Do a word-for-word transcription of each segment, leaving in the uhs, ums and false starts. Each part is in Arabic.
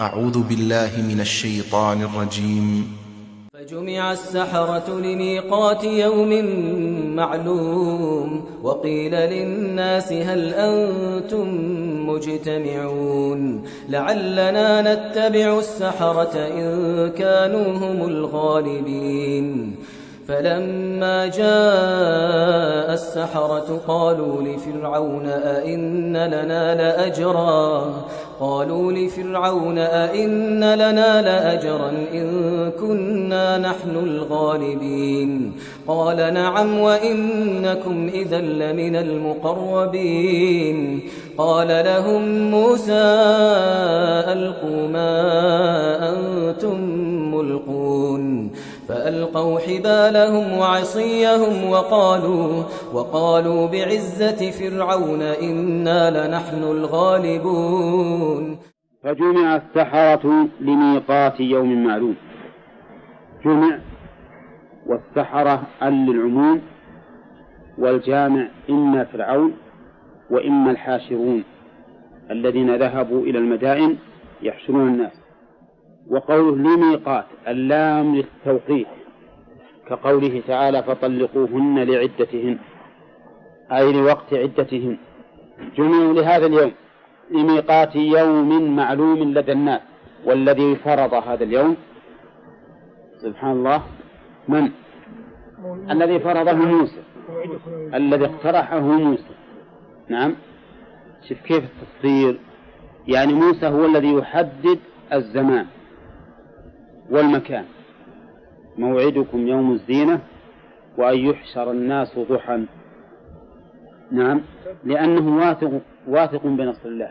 أعوذ بالله من الشيطان الرجيم. فجمع السحرة لميقات يوم معلوم وقيل للناس هل أنتم مجتمعون لعلنا نتبع السحرة إن كانوا هم الغالبين. فلما جاء السحرة قالوا لفرعون أئن لنا لأجرا قالوا لفرعون أئن لنا لأجرا إن كنا نحن الغالبين. قال نعم وإنكم إذا لمن المقربين. قال لهم موسى ألقوا ما أنتم ملقون فألقوا حبالهم وعصيهم وقالوا, وقالوا بعزة فرعون إنا لنحن الغالبون. فجمع السحرة لميقات يوم معلوم. جمع والسحرة ال للعموم والجامع إما فرعون وإما الحاشرون الذين ذهبوا إلى المدائن يحشرون الناس. وقوله لميقات اللام للتوقيت كقوله تعالى فطلقوهن لعدتهن أي لوقت عدتهن. جمعوا لهذا اليوم لميقات يوم معلوم لدى الناس. والذي فرض هذا اليوم سبحان الله من؟ الذي فرضه موسى، الذي اقترحه موسى. نعم، شوف كيف التصوير، يعني موسى هو الذي يحدد الزمان والمكان. موعدكم يوم الزينة وأن يحشر الناس ضحى. نعم، لأنه واثق, واثق بنصر الله،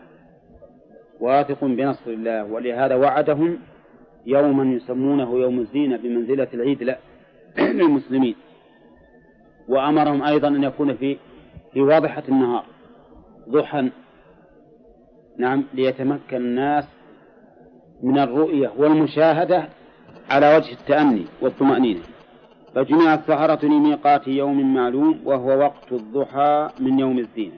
واثق بنصر الله، ولهذا وعدهم يوما يسمونه يوم الزينة بمنزلة العيد للمسلمين. وأمرهم أيضا أن يكون في في واضحة النهار ضحى. نعم، ليتمكن الناس من الرؤية والمشاهدة على وجه التأني والطمأنينة. فجمع السحرة لميقات يوم معلوم وهو وقت الضحى من يوم الزينة.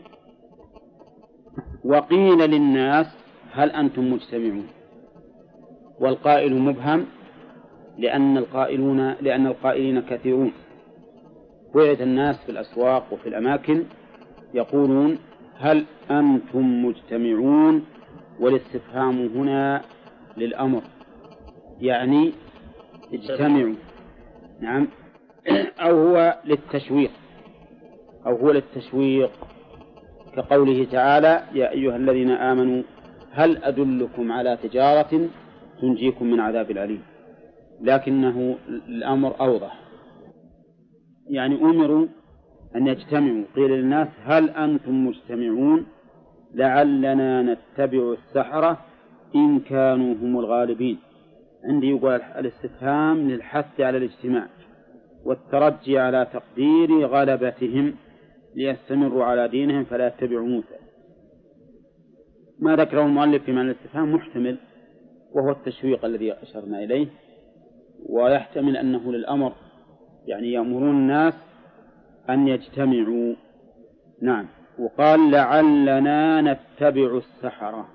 وقيل للناس هل أنتم مجتمعون. والقائل مبهم لأن القائلون لأن القائلين كثيرون. وعد الناس في الأسواق وفي الأماكن يقولون هل أنتم مجتمعون، والاستفهام هنا للأمر يعني اجتمعوا. نعم، أو هو للتشويق أو هو للتشويق كقوله تعالى يا أيها الذين آمنوا هل أدلكم على تجارة تنجيكم من عذاب أليم. لكنه الأمر أوضح، يعني أمروا أن يجتمعوا. قيل للناس هل أنتم مجتمعون لعلنا نتبع السحرة إن كانوا هم الغالبين. عندي يقول الاستفهام للحث على الاجتماع والترجي على تقدير غلبتهم ليستمروا على دينهم فلا يتبعوا موسى. ما ذكره المؤلف في معنى الاستفهام محتمل، وهو التشويق الذي أشرنا إليه، ويحتمل أنه للأمر، يعني يأمرون الناس أن يجتمعوا. نعم، وقال لعلنا نتبع السحرة.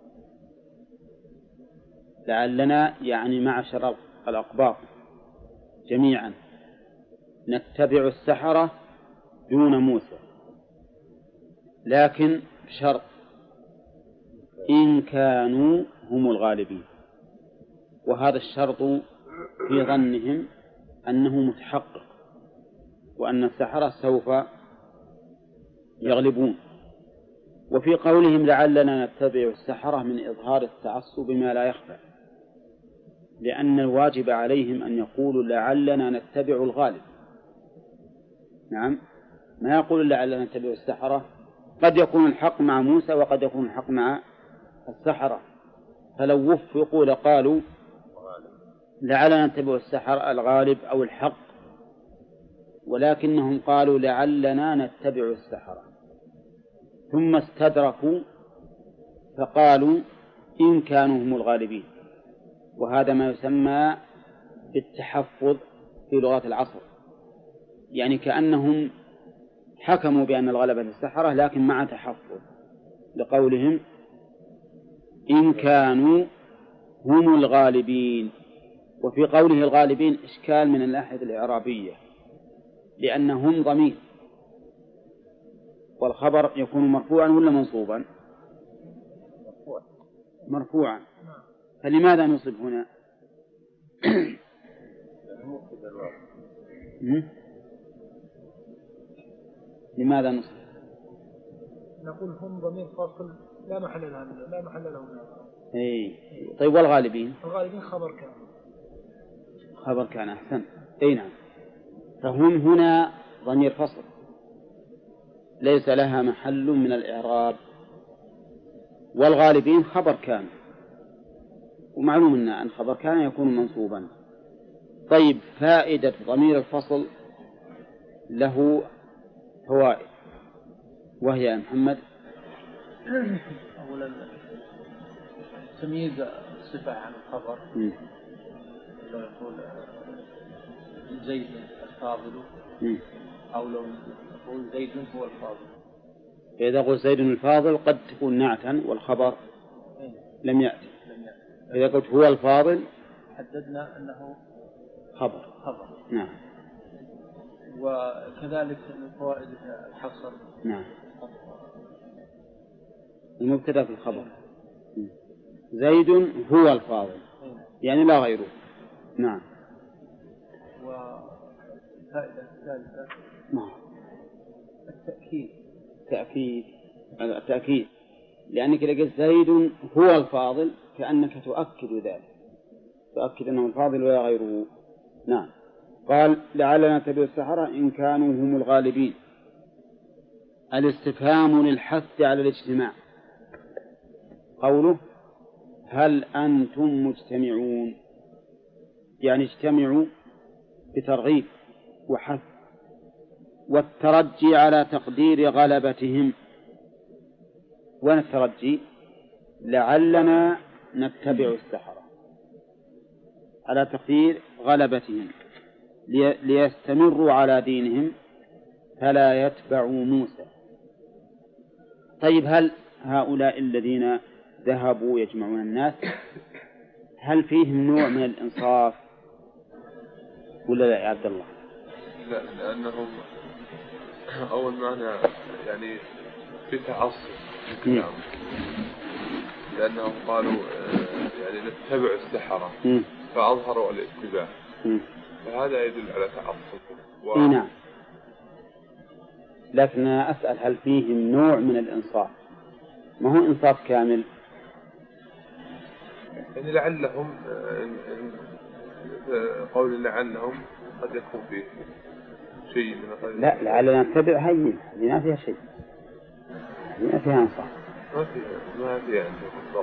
لعلنا يعني معشر الأقباط جميعا نتبع السحرة دون موسى، لكن بشرط إن كانوا هم الغالبين. وهذا الشرط في ظنهم أنه متحقق وأن السحرة سوف يغلبون. وفي قولهم لعلنا نتبع السحرة من إظهار التعصب بما لا يخفى، لأن الواجب عليهم أن يقولوا لعلنا نتبع الغالب. نعم، ما يقول لعلنا نتبع السحرة، قد يكون الحق مع موسى وقد يكون الحق مع السحرة. فلو وفقوا لقالوا لعلنا نتبع السحرة الغالب أو الحق، ولكنهم قالوا لعلنا نتبع السحرة ثم استدركوا فقالوا إن كانوا هم الغالبين. وهذا ما يسمى بالتحفظ في لغة العصر، يعني كأنهم حكموا بأن الغلبة للسحرة لكن مع تحفظ، لقولهم إن كانوا هم الغالبين. وفي قوله الغالبين إشكال من الناحية الإعرابية، لأن هم ضمير، والخبر يكون مرفوعا ولا منصوبا؟ مرفوعا. فلماذا نصب هنا؟ لماذا نصب؟ نقول هم ضمير فاصل لا محل له لا محل له من اي. طيب والغالبين؟ الغالبين خبر كان. خبر كان. أحسن. اي نعم. فهم هنا ضمير فصل ليس لها محل من الإعراب، والغالبين خبر كان، ومعلوم أن خبر كان يكون منصوبا. طيب فائدة ضمير الفصل له فوائد، وهي يا محمد؟ أولا تمييز الصفة عن الخبر، لو يقول زيد الفاضل أو لو يقول زيد هو الفاضل. إذا قلت زيد الفاضل قد تكون نعتا والخبر لم يأتي. إذا قلت هو الفاضل حددنا أنه خبر. خبر. نعم. وكذلك من فوائد الحصر. نعم. المبتدأ في الخبر. زيد هو الفاضل يعني لا غيره. نعم. والفائدة الثالثة نعم التأكيد. تأكيد. التأكيد لأنك إذا قلت زيد هو الفاضل كأنك تؤكد ذلك، تؤكد أنه الفاضل ولا غيره. نعم. قال لعلنا نتبع السحرة إن كانوا هم الغالبين. الاستفهام للحث على الاجتماع. قوله هل أنتم مجتمعون، يعني اجتمعوا بترغيب وحث، والترجي على تقدير غلبتهم. وين الترجي؟ لعلنا نتبع السحرة، على تقدير غلبتهم ليستمروا على دينهم فلا يتبعوا موسى. طيب هل هؤلاء الذين ذهبوا يجمعون الناس هل فيهم نوع من الإنصاف ولا لا يا عبد الله؟ لا، لأنهم أول معنى يعني في تعصب في الكلام، لأنهم قالوا يعني نتبع السحرة فأظهروا الاتباع، فهذا يدل على تعصب. و... نعم. لكن أسأل هل فيهم نوع من الإنصاف؟ ما هو إنصاف كامل. يعني لعلهم قول لعلهم قد يكون فيه شيء من قبل. لا، لعلنا نتبع هي ما فيها شيء، ما فيها إنصاف. ما فيها ما فيها إنصاف.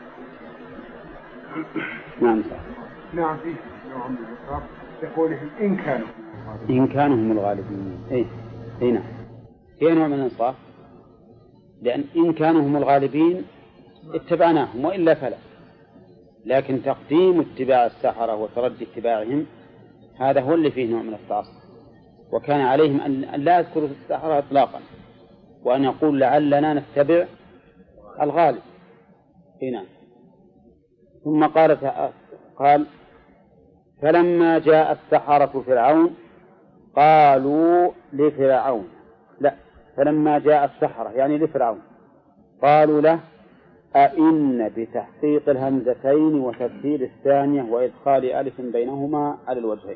نعم صح. نعم فيه نوع من الإنصاف يقولهم إن كانوا إن كانوا هم الغالبين. إيه إيه نعم، هي نوع من الإنصاف، لأن إن كانوا هم الغالبين اتبعناهم وإلا فلا. لكن تقديم اتباع السحرة وترجي اتباعهم هذا هو اللي فيه نوع من التعصب، وكان عليهم أن لا يذكروا السحرة إطلاقا، وأن يقول لعلنا نتبع الغالب. هنا ثم قال قال فلما جاء السحرة فرعون قالوا لفرعون، لا فلما جاء السحرة يعني لفرعون قالوا له أئن بتحقيق الهمزتين وتبديل الثانية وإدخال ألف بينهما على الوجهين.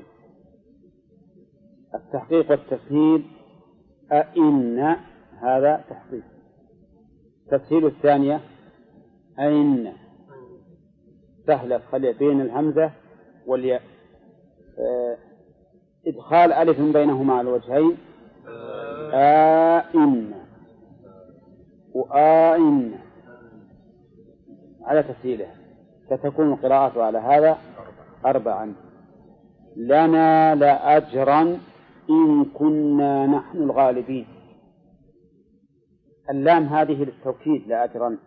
التحقيق والتسهيل أئن هذا تحقيق، تسهيل الثانية أئن سهلة خلي بين الهمزة والياء، إدخال ألف بينهما على الوجهين آئن وآئن على تسهيله، فتكون القراءة على هذا أربعا. لنا لأجرا إن كنا نحن الغالبين. اللام هذه للتوكيد لأجرا،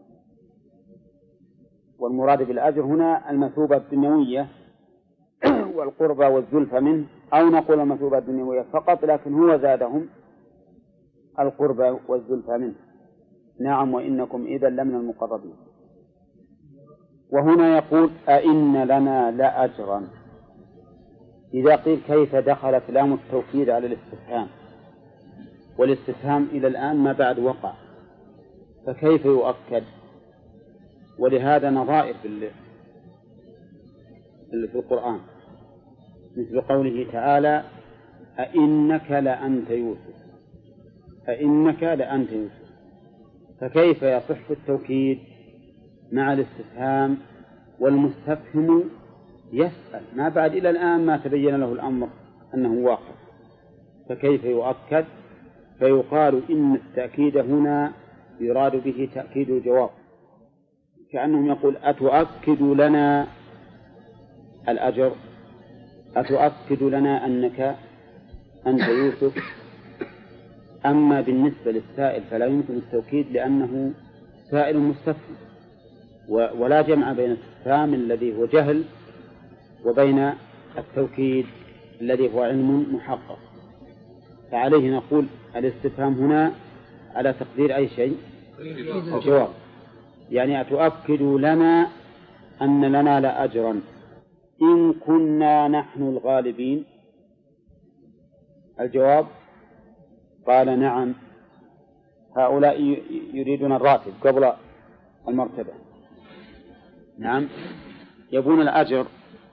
والمراد بالأجر هنا المثوبة الدنيوية والقربى والزلفى منه، أو نقول المثوبة الدنيوية فقط، لكن هو زادهم القربى والزلفى منه. نعم وإنكم إذا لمن المقربين. وهنا يقول أئن لنا لأجرا. إذا قيل كيف دخلت لام التوكيد على الاستفهام، والاستفهام إلى الآن ما بعد وقع، فكيف يؤكد؟ ولهذا نظائر في القرآن، مثل قوله تعالى أئنك لأنت يوسف، أئنك لأنت يوسف، فكيف يصح التوكيد مع الاستفهام والمستفهم يسأل ما بعد إلى الآن ما تبين له الأمر أنه واقع، فكيف يؤكد؟ فيقال إن التأكيد هنا يراد به تأكيد الجواب، كأنهم يقول أتؤكد لنا الأجر، أتؤكد لنا أنك أنت يوسف. أما بالنسبة للسائل فلا يمكن التوكيد لأنه سائل مستفهم، ولا جمع بين الاستفهام الذي هو جهل وبين التوكيد الذي هو علم محقق. فعليه نقول الاستفهام هنا على تقدير أي شيء؟ الجواب، يعني أتؤكد لنا أن لنا لأجرا إن كنا نحن الغالبين. الجواب قال نعم، هؤلاء يريدون الراتب قبل المرتبة، نعم يبون الأجر،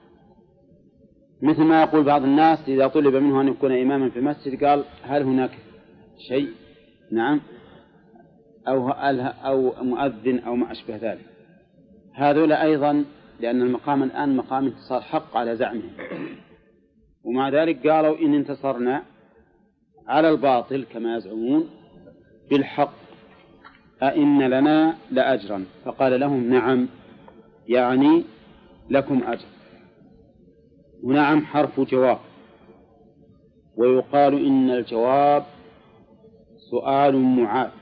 مثل ما يقول بعض الناس إذا طلب منه أن يكون إماما في المسجد قال هل هناك شيء؟ نعم، أو أو مؤذن أو ما أشبه ذلك. هذول أيضا لأن المقام الآن مقام انتصار حق على زعمهم، ومع ذلك قالوا إن انتصرنا على الباطل كما يزعمون بالحق أئن لنا لأجرا، فقال لهم نعم، يعني لكم أجر. ونعم حرف جواب، ويقال إن الجواب سؤال معاد،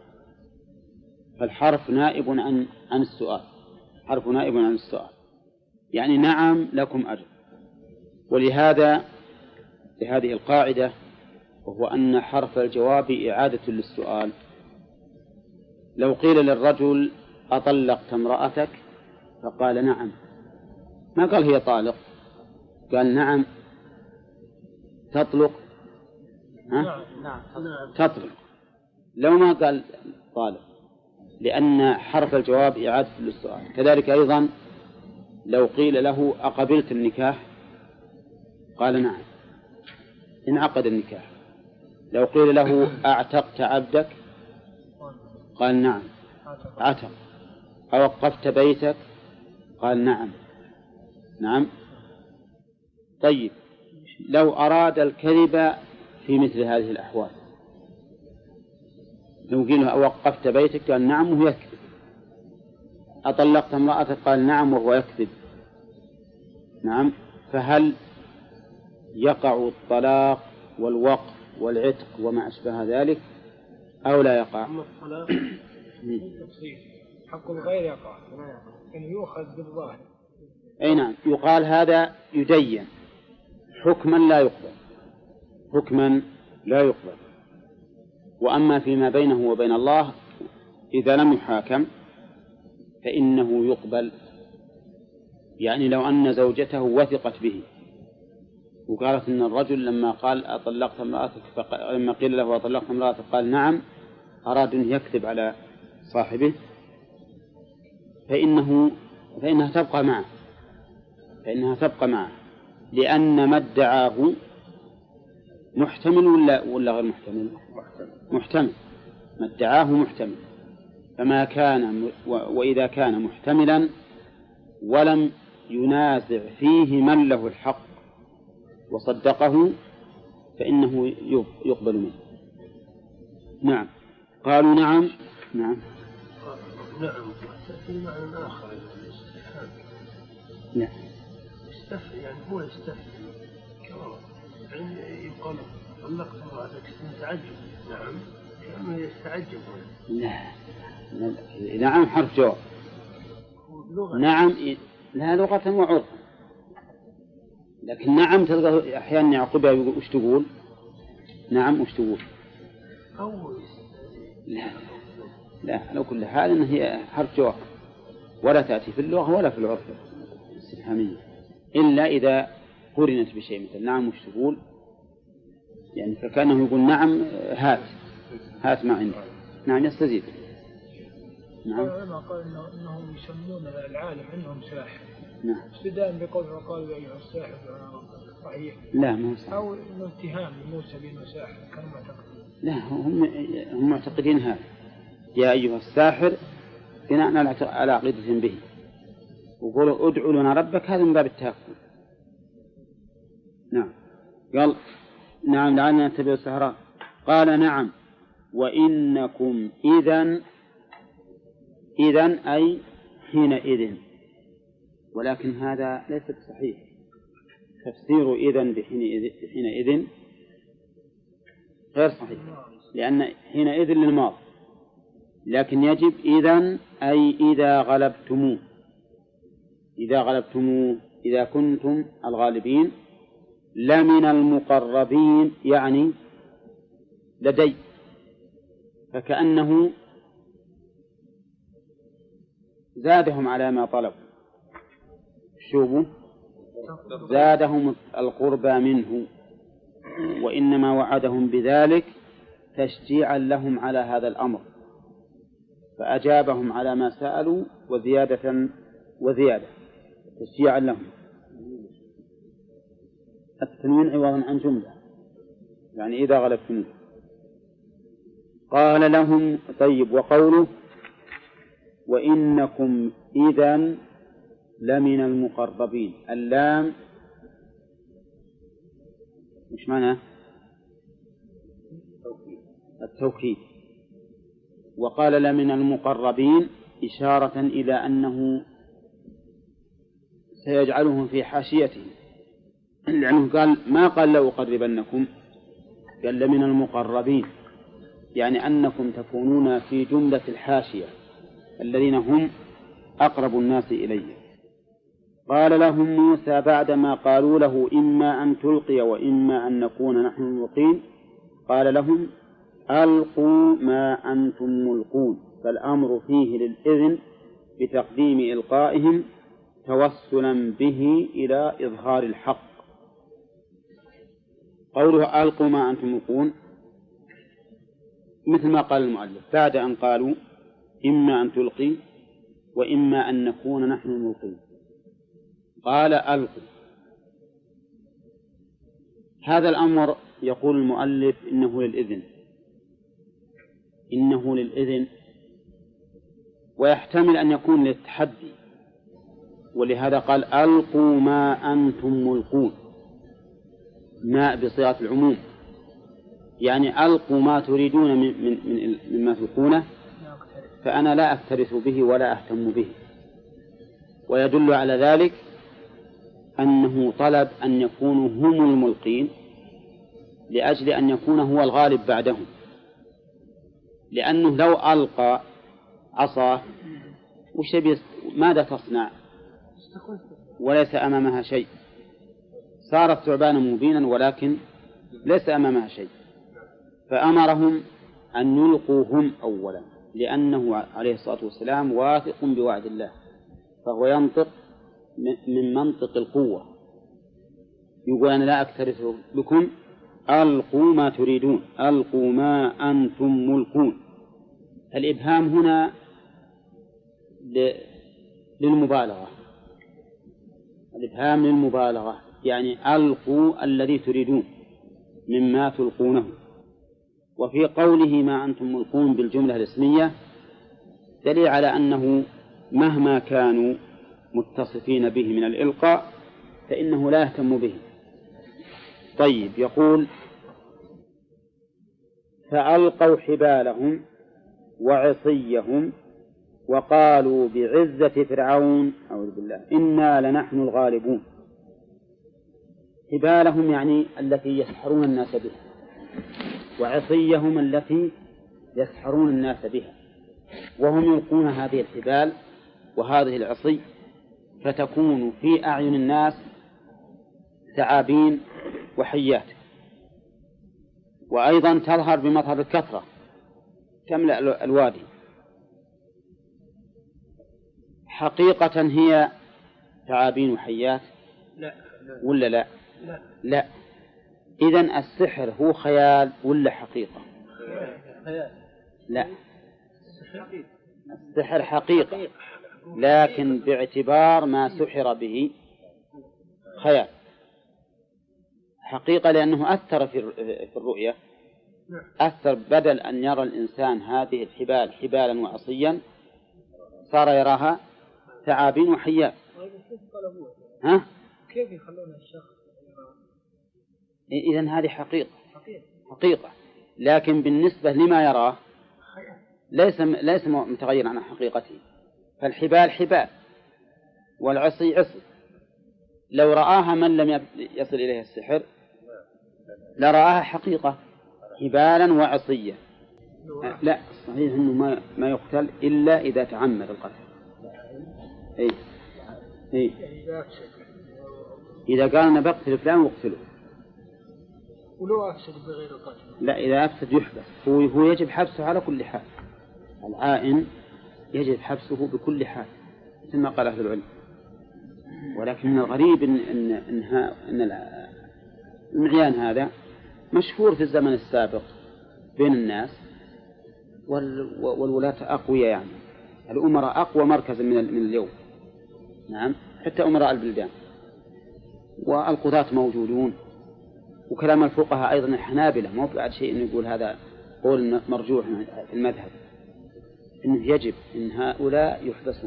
فالحرف نائب عن عن السؤال، حرف نائب عن السؤال، يعني نعم لكم أجر. ولهذا لهذه القاعدة، وهو أن حرف الجواب إعادة للسؤال. لو قيل للرجل أطلقت امرأتك فقال نعم، ما قال هي طالق، قال نعم تطلق، ها؟ نعم تطلق، لو ما قال طالق، لأن حرف الجواب إعادة للسؤال. كذلك أيضا لو قيل له أقبلت النكاح قال نعم، انعقد النكاح. لو قيل له أعتقت عبدك قال نعم عتق. أوقفت بيتك قال نعم نعم. طيب لو أراد الكذب في مثل هذه الأحوال، لو قيل أوقفت بيتك قال نعم وهو يكذب، أطلقت امرأتك قال نعم وهو يكذب، نعم، فهل يقع الطلاق والوقف والعتق وما أشبه ذلك أو لا يقع؟ أما الطلاق بالتفصيل حق الغير يقع، يعني يؤخذ بالظاهر. أي نعم، يقال هذا يدين حكما لا يقبل، حكما لا يقبل. وأما فيما بينه وبين الله إذا لم يحاكم فإنه يقبل. يعني لو أن زوجته وثقت به وقالت إن الرجل لما قال أطلقت امرأتك فق... لما قيل له أطلقت امرأتك قال نعم، أراد أن يكذب على صاحبه، فإنه فإنها تبقى معه فإنها تبقى معه لأن ما ادعاه محتمل ولا ولا غير محتمل؟ محتمل. ما ادعاه محتمل، فما كان و... وإذا كان محتملا ولم ينازع فيه من له الحق وصدقه فإنه يقبل منه. نعم. قالوا نعم نعم نعم. تأتي معنى آخر الاستفهام. نعم. يستفهم يعني هو يستفهم يعني يقول طلقت امرأتك تعجب، نعم كأنه يستعجب. لا نعم حرف جواب. نعم لا لغة وعرفا، لكن نعم تلقى أحيانا يعقبها وش تقول؟ نعم وش تقول؟ أو لا لا على كل حال إن هي حرف جواب ولا تأتي في اللغة ولا في العرف الاستفهامية إلا إذا قرنت بشيء، مثل نعم وش تقول، يعني فكأنه يقول نعم هات هات ما عندي، نعم يستزيد. نعم. العلماء قال إنه إنهم يسمون العالم عندهم ساحر. نعم. ابتداء بقول وقالوا يا أيها الساحر صحيح. لا ما هو صحيح. أو إنه اتهام لموسى بأنه ساحر كانوا معتقدين. لا هم هم معتقدين هذا يا أيها الساحر بناء على عقيدة به، وقولوا ادعوا لنا ربك، هذا من باب التهكم. نعم. قال نعم لعلنا نتبع السحرة، قال نعم وإنكم إذن، إذن أي حينئذ، ولكن هذا ليس بصحيح. تفسير إذن بحينئذ حينئذ غير صحيح، لأن حينئذ للماضي، لكن يجب إذن أي إذا غلبتموه، إذا غلبتموه إذا كنتم الغالبين، لمن المقربين يعني لدي، فكأنه زادهم على ما طلبوا. شوفوا زادهم القربى منه، وإنما وعدهم بذلك تشجيعا لهم على هذا الأمر، فأجابهم على ما سألوا وزيادة وزيادة تشجيعا لهم. التنوين عوضا عن جملة، يعني إذا غلبتم. قال لهم طيب، وقوله وإنكم إذن لمن المقربين، اللام مش معنى التوكيد، وقال لمن المقربين إشارة إلى أنه سيجعلهم في حاشيته، لأنه قال ما قال لأقربنكم، قال لمن المقربين، يعني أنكم تكونون في جملة الحاشية الذين هم أقرب الناس إليه. قال لهم موسى بعدما قالوا له إما أن تلقي وإما أن نكون نحن الملقين، قال لهم ألقوا ما أنتم ملقون، فالأمر فيه للإذن بتقديم إلقائهم توسلا به إلى إظهار الحق. قوله ألقوا ما أنتم ملقون مثل ما قال المؤلف بعد أن قالوا إما أن تلقي وإما أن نكون نحن الملقين، قال ألقوا. هذا الأمر يقول المؤلف إنه للإذن، إنه للإذن، ويحتمل أن يكون للتحدي، ولهذا قال ألقوا ما أنتم ملقون، ما بصيغة العموم، يعني ألقوا ما تريدون من من من مما تلقونه، فأنا لا أكترث به ولا أهتم به. ويدل على ذلك أنه طلب أن يكونوا هم الملقين لأجل أن يكون هو الغالب بعدهم، لأنه لو ألقى عصاه وش ماذا تصنع وليس أمامها شيء، صارت ثعبانا مبينا ولكن ليس أمامها شيء، فأمرهم أن يلقوا هم أولا، لأنه عليه الصلاة والسلام واثق بوعد الله، فهو ينطق من منطق القوة، يقول أنا لا أكترث بكم، ألقوا ما تريدون، ألقوا ما أنتم ملقون. الإبهام هنا للمبالغة، الإبهام للمبالغة، يعني ألقوا الذي تريدون مما تلقونه. وفي قوله ما أنتم ملقون بالجملة الاسمية دليل على أنه مهما كانوا متصفين به من الإلقاء فإنه لا يهتم به. طيب، يقول فألقوا حبالهم وعصيهم وقالوا بعزة فرعون أعوذ بالله إنا لنحن الغالبون. حبالهم يعني التي يسحرون الناس بها، وعصيهم التي يسحرون الناس بها، وهم يلقون هذه الحبال وهذه العصي فتكون في أعين الناس ثعابين وحيات، وأيضا تظهر بمظهر الكثرة تملأ الوادي. حقيقة هي ثعابين وحيات لا ولا لا؟ لا لا. إذن السحر هو خيال ولا حقيقة؟ لا، السحر حقيقة، لكن باعتبار ما سحر به خيال. حقيقة لأنه أثر في الرؤية، أثر، بدل أن يرى الإنسان هذه الحبال حبالا وعصيا صار يراها ثعابين وحيات. ها؟ كيف يخلون الشخص؟ إذن هذه حقيقة حقيقة، لكن بالنسبة لما يراه ليس ليس متغير عن حقيقته. فالحبال حبال والعصي عصي، لو رآها من لم يصل إليه السحر لرآها حقيقة حبالا وعصيا. لا، صحيح أنه ما ما يقتل إلا إذا تعمد القتل. إيه إيه إذا قال أنا بقتل فلان واقتله. ولو أفسد بغير القتل؟ لا، إذا أفسد يحبس. هو هو يجب حبسه على كل حال. العائن يجب حبسه بكل حال مثل ما قال أهل العلم. ولكن من الغريب إن إن إن, إن المعيان هذا مشهور في الزمن السابق بين الناس، والولاة أقوياء، يعني الأمراء أقوى مركزا من من اليوم. نعم، حتى أمراء البلدان، والقضاة موجودون، وكلام الفقهاء أيضا الحنابلة مو بعد شيء إنه يقول هذا قول مرجوح في المذهب، إنه يجب إن هؤلاء يحبسون.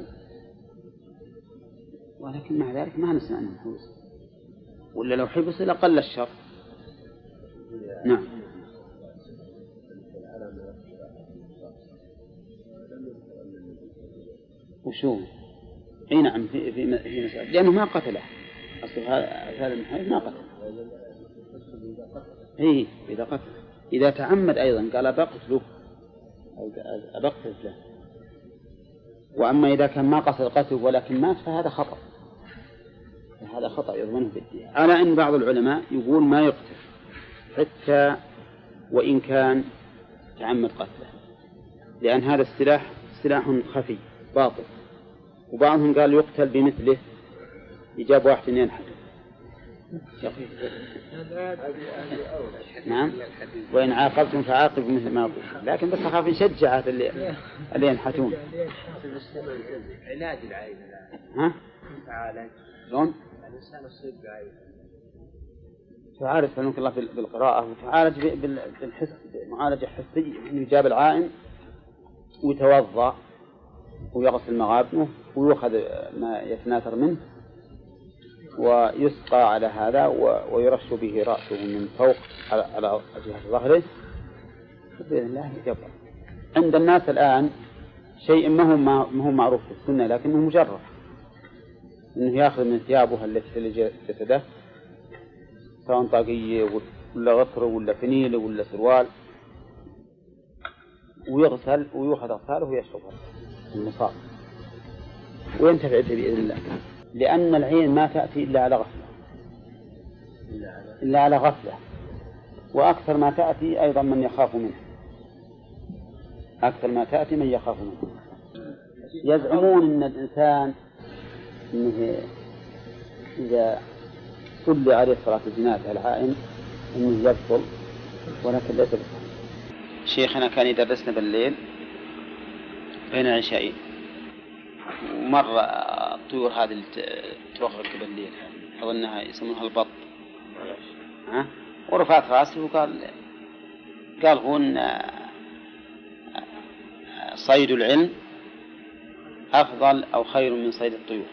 ولكن مع ذلك ما نسمع أنهم حبسوا، ولا لو حبسوا لقل الشر. نعم. وشو؟ اي نعم، في في في مسألة، لأنه ما قتله، أصل هذا المحارب ما قتله. اي إذا قتل، إذا تعمد أيضا قال بقتله أو أبقتل له. وأما إذا كان ما قصد قتله ولكن مات فهذا خطأ، هذا خطأ يضمنه بالدية. على أن بعض العلماء يقول ما يقتل حتى وإن كان تعمد قتله، لأن هذا السلاح سلاح خفي باطل. وبعضهم قال يقتل بمثله، يجاب واحد اثنين حد. نعم، وإن عاقبتم فعاقبوا مثل ما قلت، لكن بس أخاف نشجع اللي اللي ينحتون. علاج العين. ها؟ تعالج. شلون؟ الإنسان يصيب بعين. تعالج فنوك الله بالقراءة، وتعالج بالحس، معالجة حسية، إنه يجاب العائن ويتوضأ ويغسل مغابنه ويأخذ ما يتناثر منه ويسقى على هذا ويرش به رأسه من فوق على جهة ظهره بإذن الله يجبر. عند الناس الآن شيء ما هو ما هو معروف في السنة لكنه مجرد، إنه يأخذ من ثيابه التي في جسده سواء طاقية ولا غطر ولا فنيل ولا سروال ويغسل ويأخذ أغساله ويشربها المصاب وينتفع به بإذن الله. لأن العين ما تأتي إلا على غفلة، إلا على غفلة، وأكثر ما تأتي أيضا من يخاف منه، أكثر ما تأتي من يخاف منه. يزعمون أن الإنسان إنه إذا صلي عليه صلاة الجنازة العائن أنه يبطل، ولكن ليس بصحيح. شيخنا كان يدرسنا بالليل بين العشاءين، ومرة الطيور هذه اللي توغرق بالليل أظنها يسمونها البط، ها؟ ورفعت راسي وقال قال هون صيد العلم أفضل أو خير من صيد الطيور،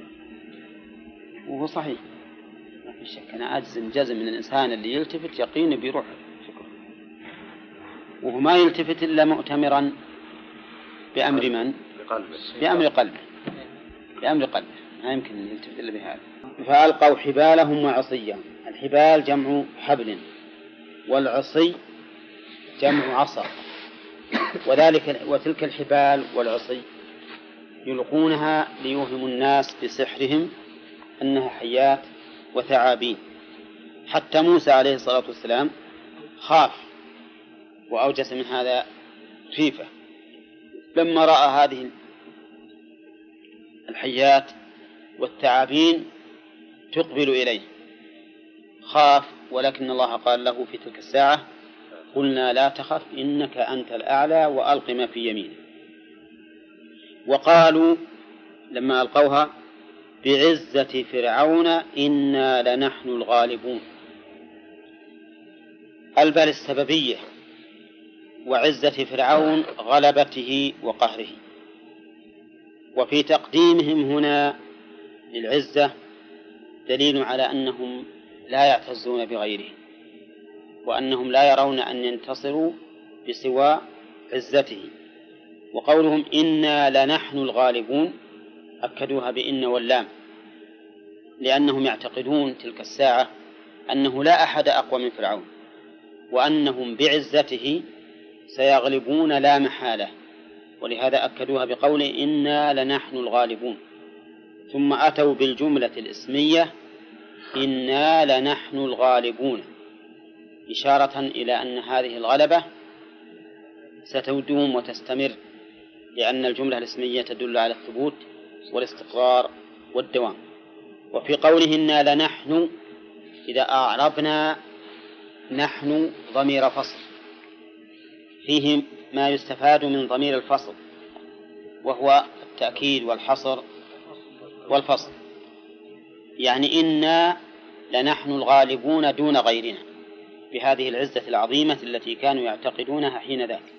وهو صحيح ما في شك. أنا أجزم جزم من الإنسان اللي يلتفت يقين بيروح فكره، وهو ما يلتفت إلا مؤتمرا بأمر من؟ بأمر قلبه، بأمر قلبه، ما يمكن يلتفت إلا بهذا. فألقوا حبالهم وعصيهم. الحبال جمع حبل، والعصي جمع عصا، وذلك وتلك الحبال والعصي يلقونها ليوهموا الناس بسحرهم أنها حيات وثعابين. حتى موسى عليه الصلاة والسلام خاف وأوجس من هذا خيفة لما رأى هذه الحيات والثعابين تقبل إليه، خاف، ولكن الله قال له في تلك الساعة قلنا لا تخف إنك أنت الأعلى وألق ما في يمينك. وقالوا لما ألقوها بعزة فرعون إنا لنحن الغالبون. البال السببية، وعزة فرعون غلبته وقهره. وفي تقديمهم هنا للعزة دليل على أنهم لا يعتزون بغيره، وأنهم لا يرون أن ينتصروا بسوى عزته. وقولهم إنا لنحن الغالبون أكدوها بإن واللام، لأنهم يعتقدون تلك الساعة أنه لا أحد أقوى من فرعون، وأنهم بعزته سيغلبون لا محالة، ولهذا أكدوها بقول إنا لنحن الغالبون. ثم أتوا بالجملة الإسمية إنا لنحن الغالبون، إشارة إلى أن هذه الغلبة ستدوم وتستمر، لأن الجملة الإسمية تدل على الثبوت والاستقرار والدوام. وفي قوله إنا لنحن إذا أعربنا نحن ضمير فصل، فيه ما يستفاد من ضمير الفصل وهو التأكيد والحصر والفصل، يعني إنا لنحن الغالبون دون غيرنا بهذه العزة العظيمة التي كانوا يعتقدونها حين ذاك.